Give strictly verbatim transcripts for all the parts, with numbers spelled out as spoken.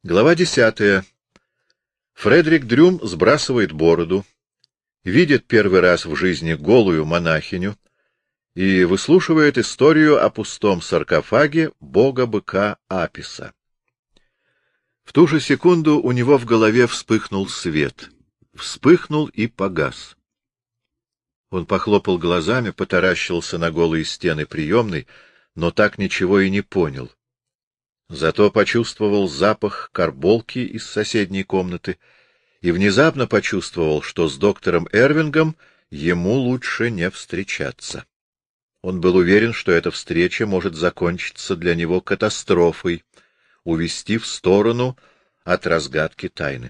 Глава десятая. Фредерик Дрюм сбрасывает бороду, видит первый раз в жизни голую монахиню и выслушивает историю о пустом саркофаге бога-быка Аписа. В ту же секунду у него в голове вспыхнул свет. Вспыхнул и погас. Он похлопал глазами, потаращился на голые стены приемной, но так ничего и не понял. Зато почувствовал запах карболки из соседней комнаты и внезапно почувствовал, что с доктором Эрвингом ему лучше не встречаться. Он был уверен, что эта встреча может закончиться для него катастрофой, увести в сторону от разгадки тайны.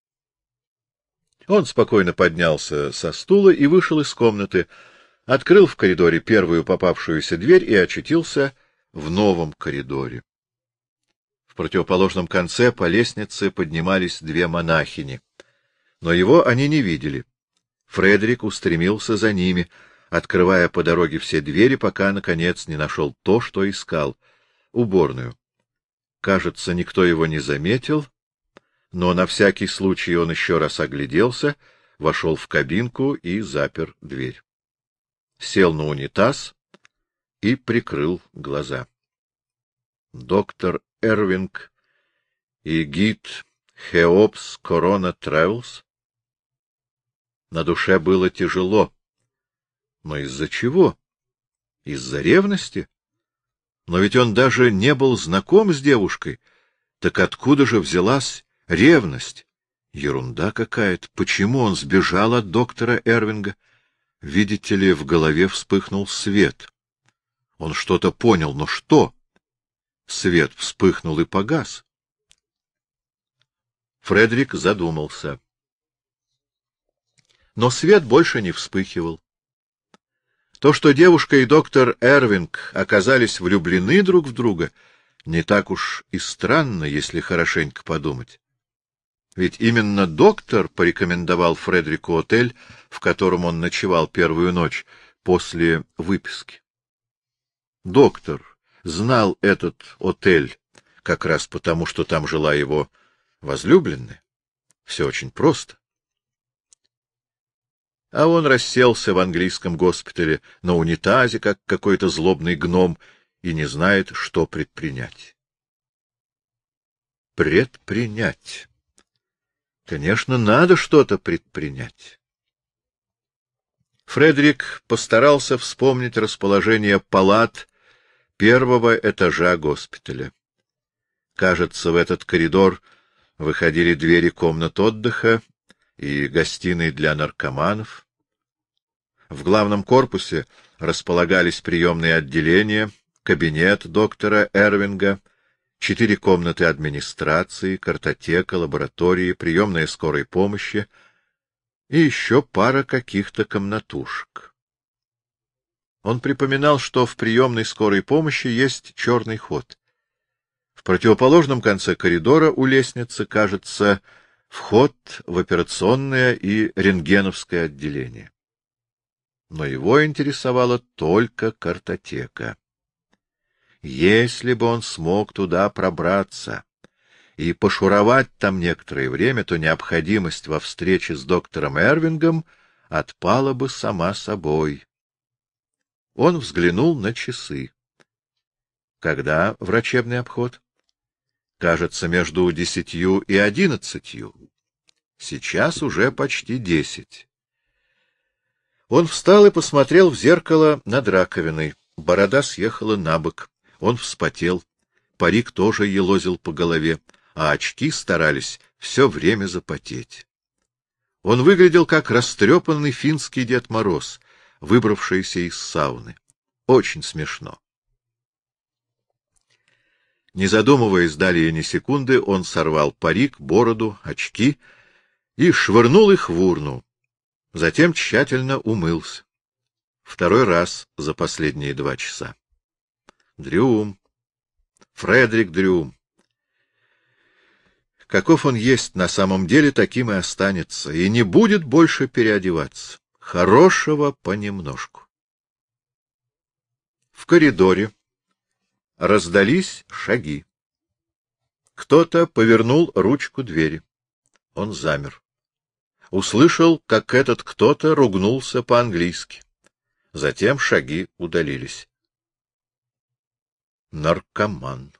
Он спокойно поднялся со стула и вышел из комнаты, открыл в коридоре первую попавшуюся дверь и очутился в новом коридоре. В противоположном конце по лестнице поднимались две монахини, но его они не видели. Фредерик устремился за ними, открывая по дороге все двери, пока, наконец, не нашел то, что искал — уборную. Кажется, никто его не заметил, но на всякий случай он еще раз огляделся, вошел в кабинку и запер дверь. Сел на унитаз и прикрыл глаза. Доктор Эрвинг и гид Хеопс Корона Тревелс. На душе было тяжело. Но из-за чего? Из-за ревности? Но ведь он даже не был знаком с девушкой. Так откуда же взялась ревность? Ерунда какая-то. Почему он сбежал от доктора Эрвинга? Видите ли, в голове вспыхнул свет. Он что-то понял, но что? Свет вспыхнул и погас. Фредерик задумался. Но свет больше не вспыхивал. То, что девушка и доктор Эрвинг оказались влюблены друг в друга, не так уж и странно, если хорошенько подумать. Ведь именно доктор порекомендовал Фредерику отель, в котором он ночевал первую ночь после выписки. Доктор знал этот отель как раз потому, что там жила его возлюбленная. Все очень просто. А он расселся в английском госпитале на унитазе, как какой-то злобный гном, и не знает, что предпринять. Предпринять. Конечно, надо что-то предпринять. Фредерик постарался вспомнить расположение палат первого этажа госпиталя. Кажется, в этот коридор выходили двери комнат отдыха и гостиной для наркоманов. В главном корпусе располагались приемные отделения, кабинет доктора Эрвинга, четыре комнаты администрации, картотека, лаборатории, приемная скорой помощи и еще пара каких-то комнатушек. Он припоминал, что в приемной скорой помощи есть черный ход. В противоположном конце коридора у лестницы, кажется, вход в операционное и рентгеновское отделение. Но его интересовала только картотека. Если бы он смог туда пробраться и пошуровать там некоторое время, то необходимость во встрече с доктором Эрвингом отпала бы сама собой. Он взглянул на часы. Когда врачебный обход? Кажется, между десятью и одиннадцатью. Сейчас уже почти десять. Он встал и посмотрел в зеркало над раковиной. Борода съехала набок. Он вспотел. Парик тоже елозил по голове, а очки старались все время запотеть. Он выглядел как растрепанный финский Дед Мороз, выбравшийся из сауны. Очень смешно. Не задумываясь далее ни секунды, он сорвал парик, бороду, очки и швырнул их в урну. Затем тщательно умылся. Второй раз за последние два часа. Дрюм. Фредерик Дрюм. Каков он есть на самом деле, таким и останется, и не будет больше переодеваться. Хорошего понемножку. В коридоре раздались шаги. Кто-то повернул ручку двери. Он замер. Услышал, как этот кто-то ругнулся по-английски. Затем шаги удалились. Наркоман.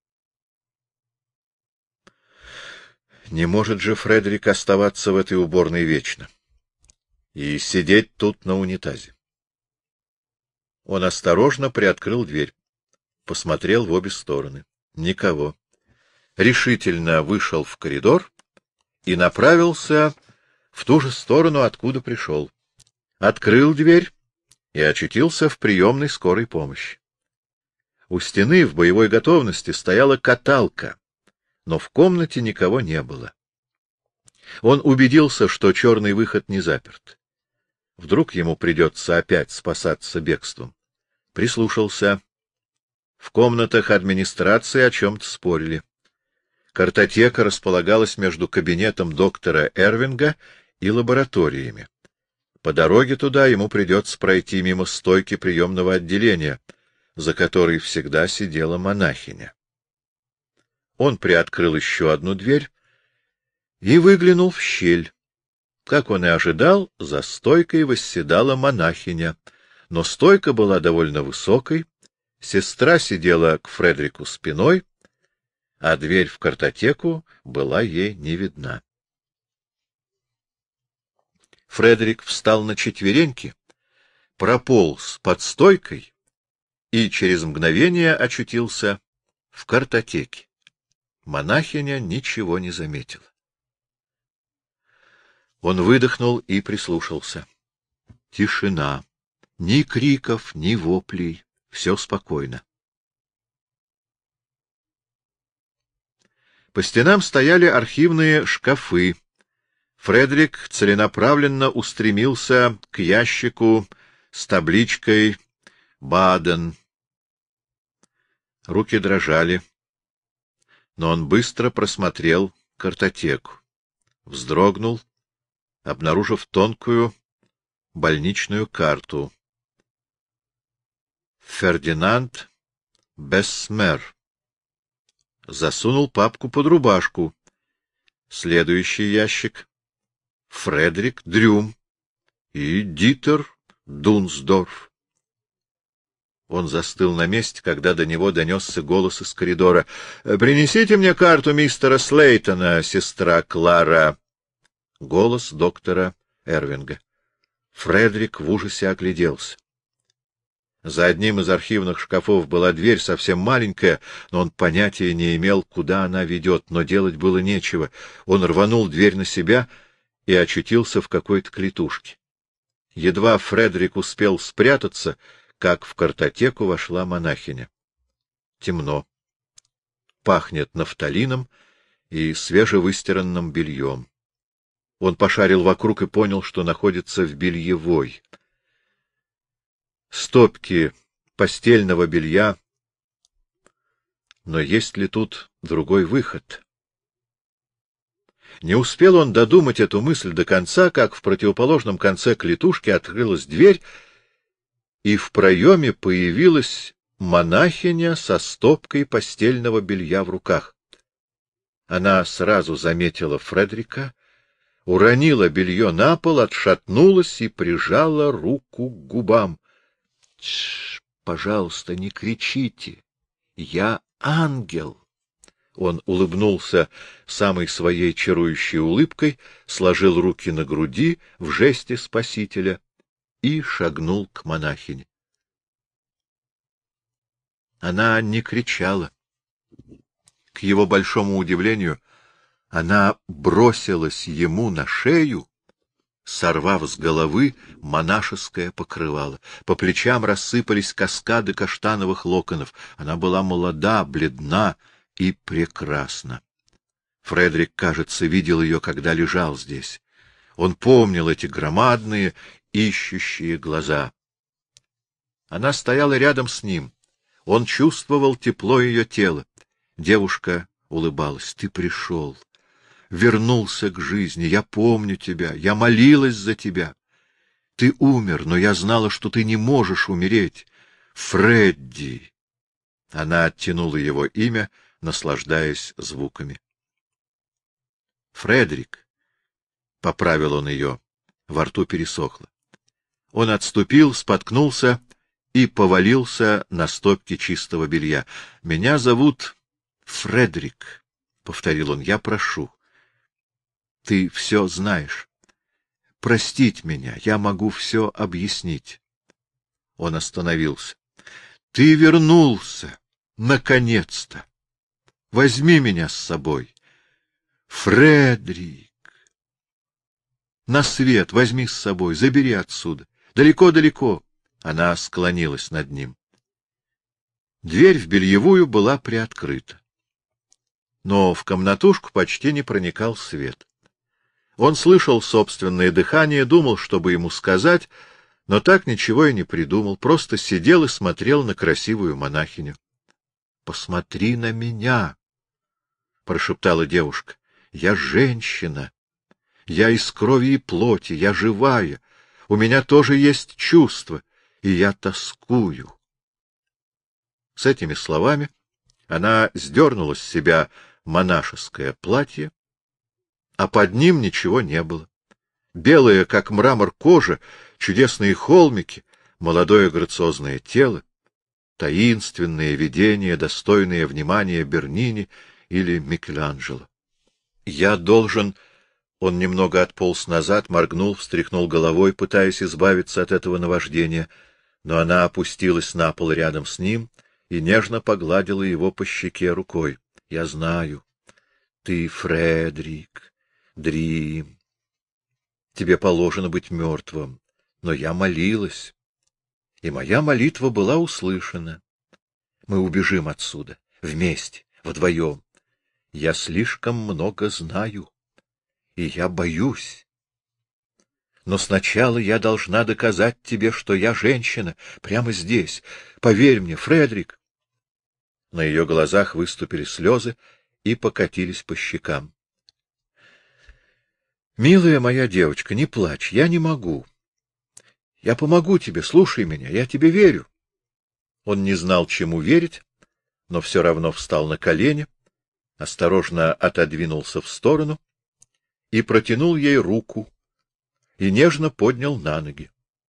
Не может же Фредерик оставаться в этой уборной вечно и сидеть тут на унитазе. Он осторожно приоткрыл дверь, посмотрел в обе стороны. Никого. Решительно вышел в коридор и направился в ту же сторону, откуда пришел. Открыл дверь и очутился в приемной скорой помощи. У стены в боевой готовности стояла каталка, но в комнате никого не было. Он убедился, что черный выход не заперт. Вдруг ему придется опять спасаться бегством. Прислушался. В комнатах администрации о чем-то спорили. Картотека располагалась между кабинетом доктора Эрвинга и лабораториями. По дороге туда ему придется пройти мимо стойки приемного отделения, за которой всегда сидела монахиня. Он приоткрыл еще одну дверь и выглянул в щель. Как он и ожидал, за стойкой восседала монахиня, но стойка была довольно высокой, сестра сидела к Фредерику спиной, а дверь в картотеку была ей не видна. Фредерик встал на четвереньки, прополз под стойкой и через мгновение очутился в картотеке. Монахиня ничего не заметила. Он выдохнул и прислушался. Тишина. Ни криков, ни воплей. Все спокойно. По стенам стояли архивные шкафы. Фредерик целенаправленно устремился к ящику с табличкой «Баден». Руки дрожали, но он быстро просмотрел картотеку. Вздрогнул, обнаружив тонкую больничную карту. Фердинанд Бессмер. Засунул папку под рубашку. Следующий ящик. Фредерик Дрюм и Дитер Дунсдорф. Он застыл на месте, когда до него донесся голос из коридора. — Принесите мне карту мистера Слейтона, сестра Клара. Голос доктора Эрвинга. Фредерик в ужасе огляделся. За одним из архивных шкафов была дверь, совсем маленькая, но он понятия не имел, куда она ведет, но делать было нечего. Он рванул дверь на себя и очутился в какой-то клетушке. Едва Фредерик успел спрятаться, как в картотеку вошла монахиня. Темно. Пахнет нафталином и свежевыстиранным бельем. Он пошарил вокруг и понял, что находится в бельевой. Стопки постельного белья. Но есть ли тут другой выход? Не успел он додумать эту мысль до конца, как в противоположном конце клетушки открылась дверь, и в проеме появилась монахиня со стопкой постельного белья в руках. Она сразу заметила Фредерика, уронила белье на пол, отшатнулась и прижала руку к губам. — Тш, пожалуйста, не кричите. Я ангел. Он улыбнулся самой своей чарующей улыбкой, сложил руки на груди в жесте спасителя и шагнул к монахине. Она не кричала. К его большому удивлению, она бросилась ему на шею, сорвав с головы монашеское покрывало. По плечам рассыпались каскады каштановых локонов. Она была молода, бледна и прекрасна. Фредерик, кажется, видел ее, когда лежал здесь. Он помнил эти громадные, ищущие глаза. Она стояла рядом с ним. Он чувствовал тепло ее тела. Девушка улыбалась. — Ты пришел. Вернулся к жизни. Я помню тебя. Я молилась за тебя. Ты умер, но я знала, что ты не можешь умереть. Фредди. Она оттянула его имя наслаждаясь звуками. — Фредерик! — поправил он ее, во рту пересохло. Он отступил, споткнулся и повалился на стопки чистого белья. — Меня зовут Фредерик, — повторил он, — я прошу. Ты все знаешь. Простить меня, я могу все объяснить. Он остановился. — Ты вернулся! Наконец-то! Возьми меня с собой! Фредерик! На свет возьми с собой, забери отсюда. Далеко-далеко. Она склонилась над ним. Дверь в бельевую была приоткрыта. Но в комнатушку почти не проникал свет. Он слышал собственное дыхание, думал, чтобы ему сказать, но так ничего и не придумал, просто сидел и смотрел на красивую монахиню. — Посмотри на меня! — прошептала девушка. — Я женщина. Я из крови и плоти, я живая. У меня тоже есть чувства, и я тоскую. С этими словами она сдернула с себя монашеское платье, а под ним ничего не было. Белая, как мрамор, кожа, чудесные холмики, молодое грациозное тело, таинственное видение, достойное внимания Бернини или Микеланджело. Я должен... Он немного отполз назад, моргнул, встряхнул головой, пытаясь избавиться от этого наваждения, но она опустилась на пол рядом с ним и нежно погладила его по щеке рукой. — Я знаю. Ты Фредерик, Дрим. Тебе положено быть мертвым, но я молилась, и моя молитва была услышана. Мы убежим отсюда, вместе, вдвоем. Я слишком много знаю. И я боюсь. Но сначала я должна доказать тебе, что я женщина, прямо здесь. Поверь мне, Фредерик. На ее глазах выступили слезы и покатились по щекам. — Милая моя девочка, не плачь, я не могу. Я помогу тебе, слушай меня, я тебе верю. Он не знал, чему верить, но все равно встал на колени, осторожно отодвинулся в сторону и протянул ей руку, и нежно поднял на ноги.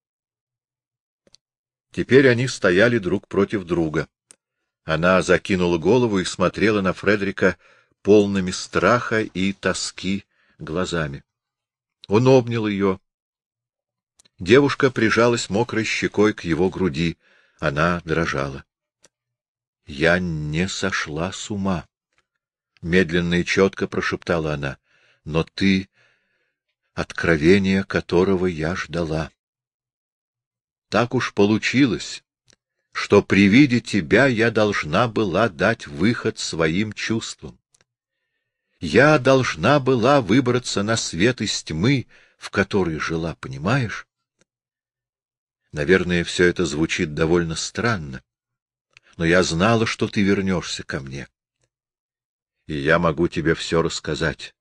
Теперь они стояли друг против друга. Она закинула голову и смотрела на Фредерика полными страха и тоски глазами. Он обнял ее. Девушка прижалась мокрой щекой к его груди. Она дрожала. — Я не сошла с ума, — медленно и четко прошептала она. Но ты — откровение, которого я ждала. Так уж получилось, что при виде тебя я должна была дать выход своим чувствам. Я должна была выбраться на свет из тьмы, в которой жила, понимаешь? Наверное, все это звучит довольно странно, но я знала, что ты вернешься ко мне, и я могу тебе все рассказать.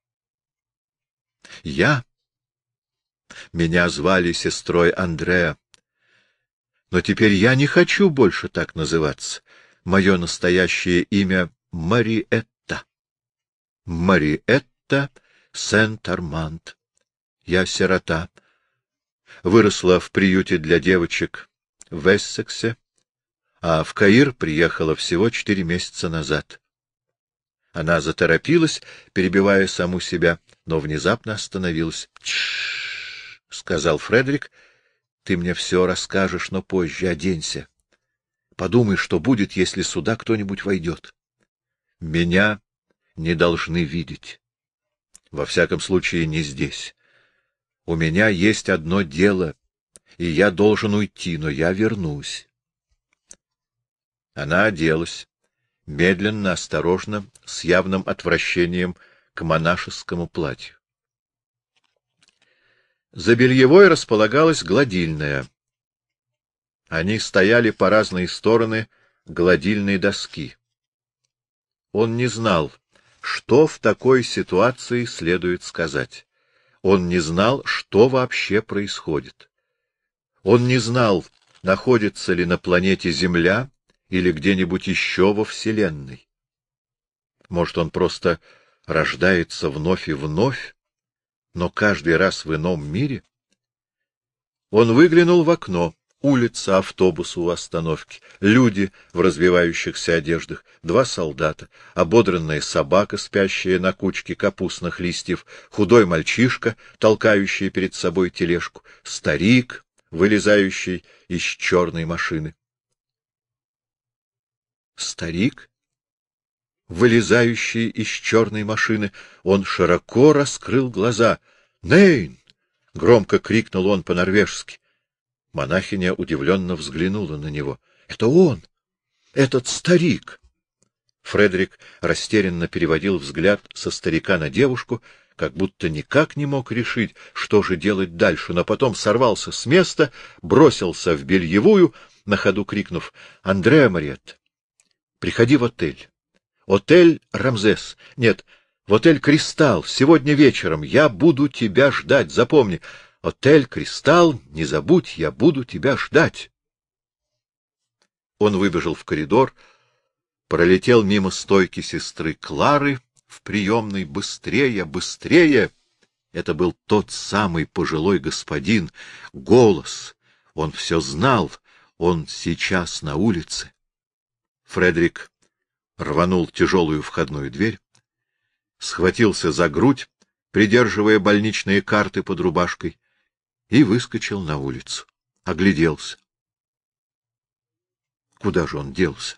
Я? Меня звали сестрой Андреа. Но теперь я не хочу больше так называться. Мое настоящее имя — Мариэтта. Мариэтта Сент-Арманд. Я сирота. Выросла в приюте для девочек в Эссексе, а в Каир приехала всего четыре месяца назад. Она заторопилась, перебивая саму себя, но внезапно остановилась. — Тш-ш-ш, — сказал Фредерик, — ты мне все расскажешь, но позже оденься. Подумай, что будет, если сюда кто-нибудь войдет. Меня не должны видеть. Во всяком случае, не здесь. У меня есть одно дело, и я должен уйти, но я вернусь. Она оделась. Медленно, осторожно, с явным отвращением к монашескому платью. За бельевой располагалась гладильная. Они стояли по разные стороны гладильной доски. Он не знал, что в такой ситуации следует сказать. Он не знал, что вообще происходит. Он не знал, находится ли на планете Земля или где-нибудь еще во Вселенной. Может, он просто рождается вновь и вновь, но каждый раз в ином мире? Он выглянул в окно. Улица, автобус у остановки, люди в развивающихся одеждах, два солдата, ободранная собака, спящая на кучке капустных листьев, худой мальчишка, толкающий перед собой тележку, старик, вылезающий из черной машины. Старик, вылезающий из черной машины, он широко раскрыл глаза. «Нейн!» — громко крикнул он по-норвежски. Монахиня удивленно взглянула на него. — Это он! Этот старик! Фредерик растерянно переводил взгляд со старика на девушку, как будто никак не мог решить, что же делать дальше, но потом сорвался с места, бросился в бельевую, на ходу крикнув: — Андреа Мариетта, приходи в отель. Отель Рамзес. Нет, в отель Кристалл. Сегодня вечером. Я буду тебя ждать. Запомни. Отель Кристалл, не забудь, я буду тебя ждать. Он выбежал в коридор, пролетел мимо стойки сестры Клары в приемной. Быстрее, быстрее! Это был тот самый пожилой господин. Голос. Он все знал. Он сейчас на улице. Фредерик рванул тяжелую входную дверь, схватился за грудь, придерживая больничные карты под рубашкой, и выскочил на улицу. Огляделся. Куда же он делся?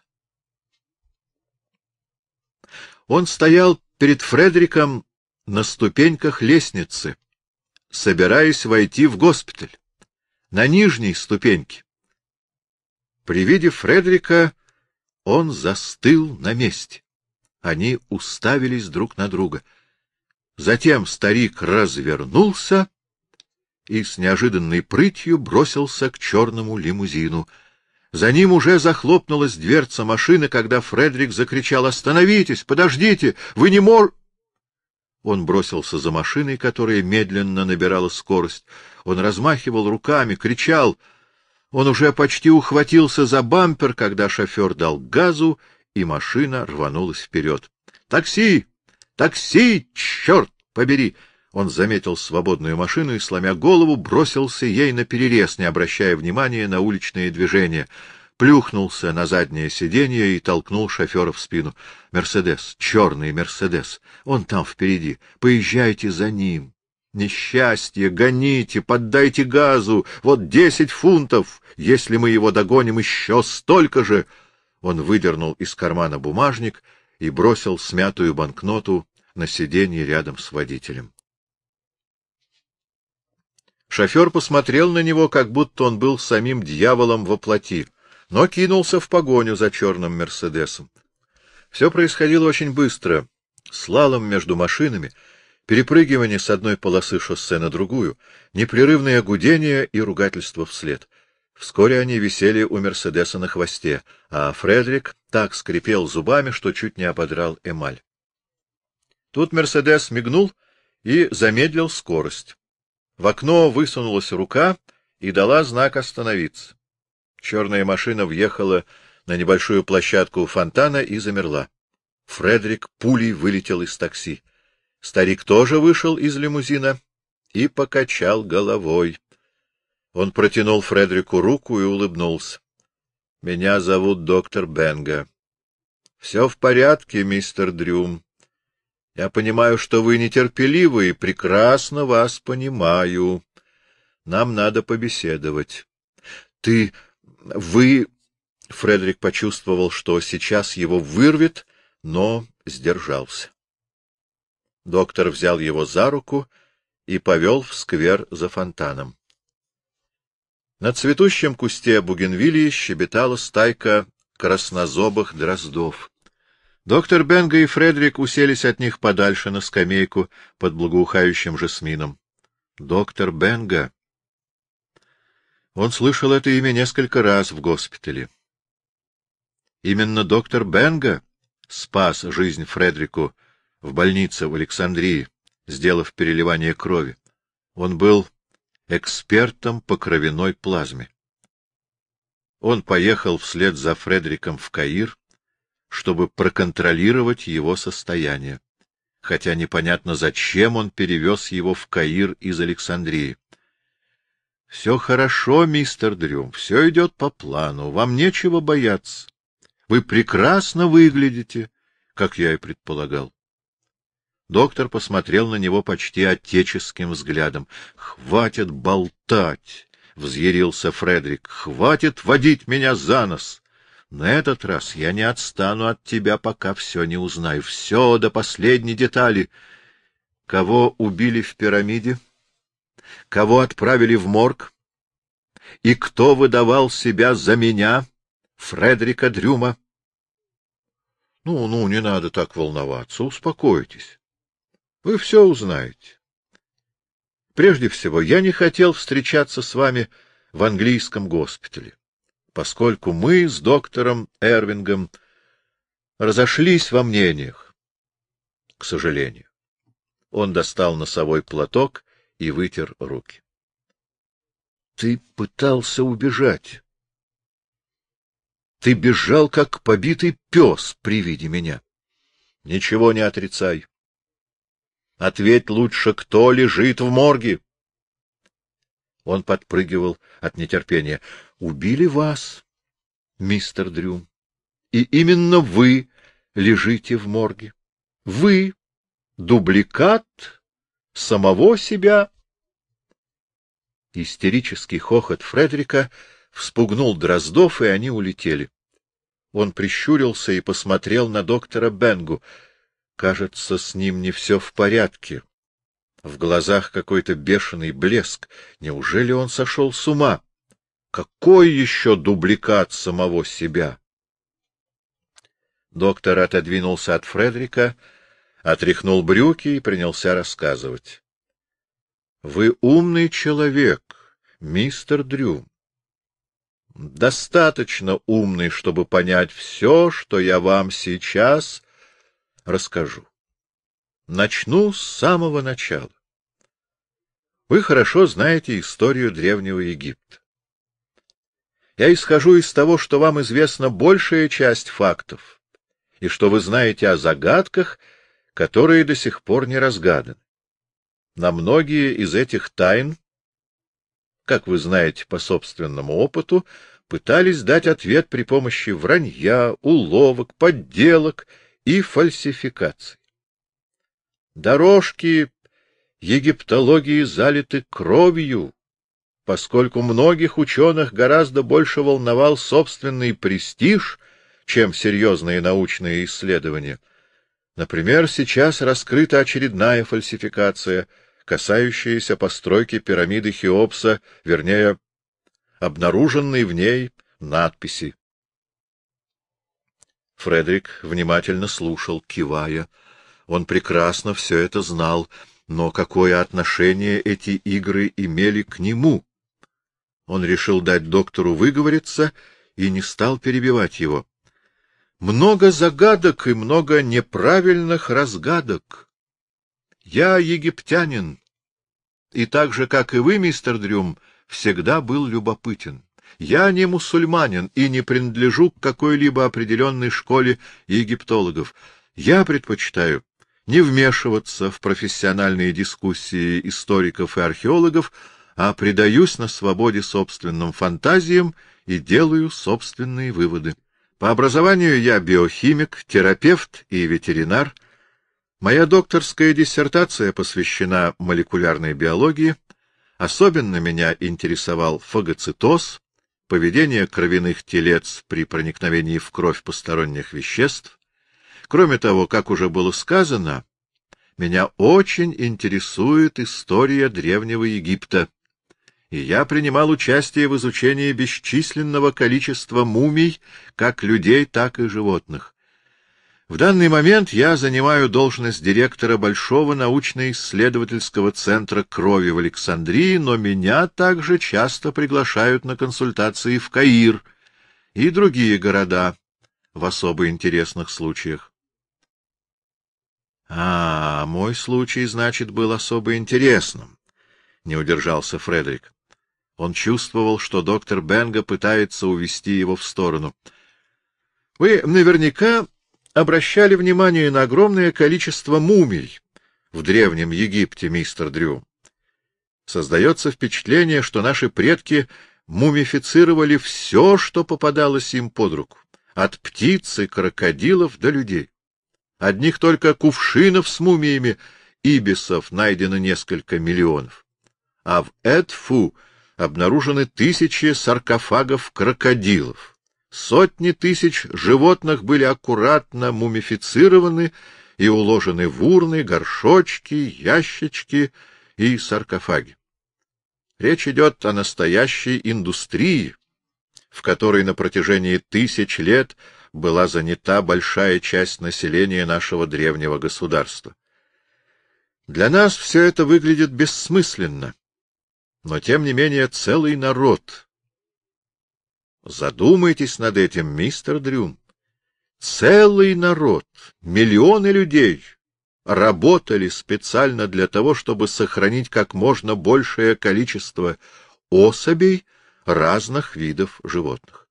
Он стоял перед Фредериком на ступеньках лестницы, собираясь войти в госпиталь, на нижней ступеньке. При виде Фредерика он застыл на месте. Они уставились друг на друга. Затем старик развернулся и с неожиданной прытью бросился к черному лимузину. За ним уже захлопнулась дверца машины, когда Фредерик закричал: — Остановитесь! Подождите! Вы не мор... Он бросился за машиной, которая медленно набирала скорость. Он размахивал руками, кричал. Он уже почти ухватился за бампер, когда шофер дал газу, и машина рванулась вперед. — Такси! Такси! Черт побери! Он заметил свободную машину и, сломя голову, бросился ей наперерез, не обращая внимания на уличные движения. Плюхнулся на заднее сиденье и толкнул шофера в спину. — Мерседес, черный Мерседес, он там впереди. Поезжайте за ним. Несчастье, гоните, поддайте газу. Вот десять фунтов. Если мы его догоним, еще столько же. Он выдернул из кармана бумажник и бросил смятую банкноту на сиденье рядом с водителем. Шофер посмотрел на него, как будто он был самим дьяволом во плоти, но кинулся в погоню за черным Мерседесом. Все происходило очень быстро. Слалом между машинами, перепрыгивание с одной полосы шоссе на другую, непрерывное гудение и ругательство вслед. Вскоре они висели у Мерседеса на хвосте, а Фредерик так скрипел зубами, что чуть не ободрал эмаль. Тут Мерседес мигнул и замедлил скорость. В окно высунулась рука и дала знак остановиться. Черная машина въехала на небольшую площадку у фонтана и замерла. Фредерик пулей вылетел из такси. Старик тоже вышел из лимузина и покачал головой. Он протянул Фредерику руку и улыбнулся. — Меня зовут доктор Бенга. — Все в порядке, мистер Дрюм. Я понимаю, что вы нетерпеливы, и прекрасно вас понимаю. Нам надо побеседовать. — Ты... вы... Фредерик почувствовал, что сейчас его вырвет, но сдержался. Доктор взял его за руку и повел в сквер за фонтаном. На цветущем кусте бугенвиллии щебетала стайка краснозобых дроздов. Доктор Бенга и Фредерик уселись от них подальше на скамейку под благоухающим жасмином. Доктор Бенга. Он слышал это имя несколько раз в госпитале. Именно доктор Бенга спас жизнь Фредерику в больнице в Александрии, сделав переливание крови. Он был экспертом по кровяной плазме. Он поехал вслед за Фредериком в Каир, чтобы проконтролировать его состояние, хотя непонятно, зачем он перевез его в Каир из Александрии. — Все хорошо, мистер Дрюм, все идет по плану, вам нечего бояться. Вы прекрасно выглядите, как я и предполагал. Доктор посмотрел на него почти отеческим взглядом. — Хватит болтать! — взъярился Фредерик. — Хватит водить меня за нос! На этот раз я не отстану от тебя, пока все не узнаю. Все до последней детали. Кого убили в пирамиде? Кого отправили в морг? И кто выдавал себя за меня, Фредерика Дрюма? Ну, ну, не надо так волноваться, успокойтесь. Вы все узнаете. Прежде всего, я не хотел встречаться с вами в английском госпитале, поскольку мы с доктором Эрвингом разошлись во мнениях, к сожалению. Он достал носовой платок и вытер руки. — Ты пытался убежать. Ты бежал, как побитый пес при виде меня. Ничего не отрицай. Ответь лучше, кто лежит в морге. Он подпрыгивал от нетерпения. — Убили вас, мистер Дрюм. И именно вы лежите в морге. Вы — дубликат самого себя. Истерический хохот Фредерика вспугнул Дроздов, и они улетели. Он прищурился и посмотрел на доктора Бенгу. Кажется, с ним не все в порядке. В глазах какой-то бешеный блеск. Неужели он сошел с ума? Какой еще дубликат самого себя? Доктор отодвинулся от Фредерика, отряхнул брюки и принялся рассказывать. — Вы умный человек, мистер Дрюм. Достаточно умный, чтобы понять все, что я вам сейчас расскажу. Начну с самого начала. Вы хорошо знаете историю Древнего Египта. Я исхожу из того, что вам известна большая часть фактов, и что вы знаете о загадках, которые до сих пор не разгаданы. На многие из этих тайн, как вы знаете по собственному опыту, пытались дать ответ при помощи вранья, уловок, подделок и фальсификаций. Дорожки египтологии залиты кровью, поскольку многих ученых гораздо больше волновал собственный престиж, чем серьезные научные исследования. Например, сейчас раскрыта очередная фальсификация, касающаяся постройки пирамиды Хеопса, вернее, обнаруженной в ней надписи. Фредерик внимательно слушал, кивая. Он прекрасно все это знал, но какое отношение эти игры имели к нему? Он решил дать доктору выговориться и не стал перебивать его. Много загадок и много неправильных разгадок. Я египтянин, и так же, как и вы, мистер Дрюм, всегда был любопытен. Я не мусульманин и не принадлежу к какой-либо определенной школе египтологов. Я предпочитаю не вмешиваться в профессиональные дискуссии историков и археологов, а предаюсь на свободе собственным фантазиям и делаю собственные выводы. По образованию я биохимик, терапевт и ветеринар. Моя докторская диссертация посвящена молекулярной биологии. Особенно меня интересовал фагоцитоз, поведение кровяных телец при проникновении в кровь посторонних веществ. Кроме того, как уже было сказано, меня очень интересует история Древнего Египта, и я принимал участие в изучении бесчисленного количества мумий, как людей, так и животных. В данный момент я занимаю должность директора Большого научно-исследовательского центра крови в Александрии, но меня также часто приглашают на консультации в Каир и другие города в особо интересных случаях. — А, мой случай, значит, был особо интересным, — не удержался Фредерик. Он чувствовал, что доктор Бенга пытается увести его в сторону. — Вы наверняка обращали внимание на огромное количество мумий в Древнем Египте, мистер Дрю. Создается впечатление, что наши предки мумифицировали все, что попадалось им под руку, от птиц и крокодилов до людей. Одних только кувшинов с мумиями ибисов найдено несколько миллионов, а в Эдфу обнаружены тысячи саркофагов крокодилов. Сотни тысяч животных были аккуратно мумифицированы и уложены в урны, горшочки, ящички и саркофаги. Речь идет о настоящей индустрии, в которой на протяжении тысяч лет была занята большая часть населения нашего древнего государства. Для нас все это выглядит бессмысленно, но тем не менее целый народ. Задумайтесь над этим, мистер Дрю. Целый народ, миллионы людей работали специально для того, чтобы сохранить как можно большее количество особей разных видов животных.